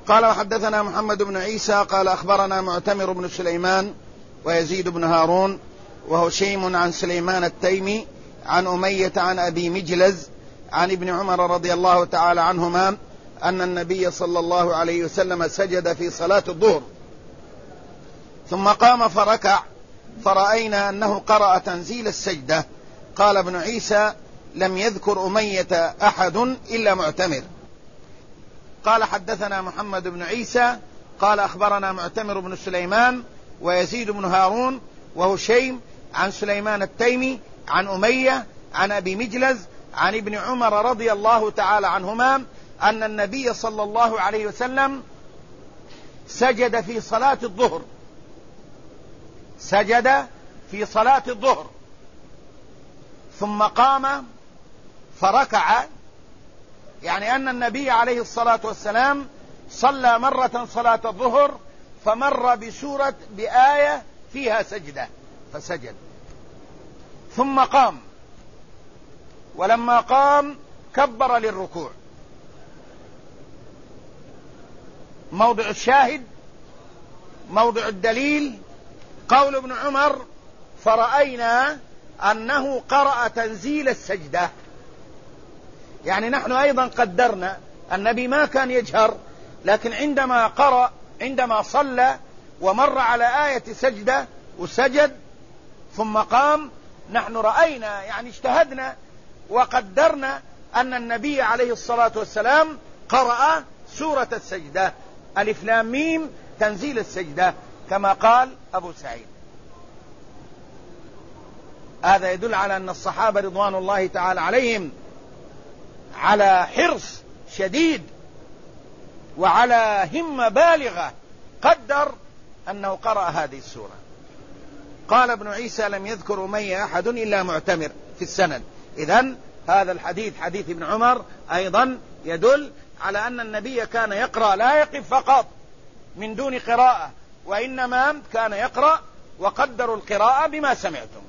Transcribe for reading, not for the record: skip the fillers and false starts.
قال وحدثنا محمد بن عيسى قال أخبرنا معتمر بن سليمان ويزيد بن هارون وهشيم عن سليمان التيمي عن أمية عن أبي مجلز عن ابن عمر رضي الله تعالى عنهما أن النبي صلى الله عليه وسلم سجد في صلاة الظهر ثم قام فركع فرأينا أنه قرأ تنزيل السجدة. قال ابن عيسى لم يذكر أمية أحد إلا معتمر. قال حدثنا محمد بن عيسى قال أخبرنا معتمر بن سليمان ويزيد بن هارون وهشيم عن سليمان التيمي عن أمية عن أبي مجلز عن ابن عمر رضي الله تعالى عنهما أن النبي صلى الله عليه وسلم سجد في صلاة الظهر، سجد في صلاة الظهر ثم قام فركع، يعني أن النبي عليه الصلاة والسلام صلى مرة صلاة الظهر فمر بآية فيها سجدة فسجد ثم قام، ولما قام كبر للركوع. موضع الشاهد موضع الدليل قول ابن عمر فرأينا أنه قرأ تنزيل السجدة، يعني نحن أيضا قدرنا النبي ما كان يجهر، لكن عندما قرأ عندما صلى ومر على آية سجدة وسجد ثم قام نحن رأينا يعني اجتهدنا وقدرنا أن النبي عليه الصلاة والسلام قرأ سورة السجدة ألف لام ميم تنزيل السجدة كما قال أبو سعيد. هذا يدل على أن الصحابة رضوان الله تعالى عليهم على حرص شديد وعلى همة بالغة قدر أنه قرأ هذه السورة. قال ابن عيسى لم يذكر أمية أحد إلا معتمر في السند. إذن هذا الحديث حديث ابن عمر أيضا يدل على أن النبي كان يقرأ لا يقف فقط من دون قراءة، وإنما كان يقرأ وقدروا القراءة بما سمعتم.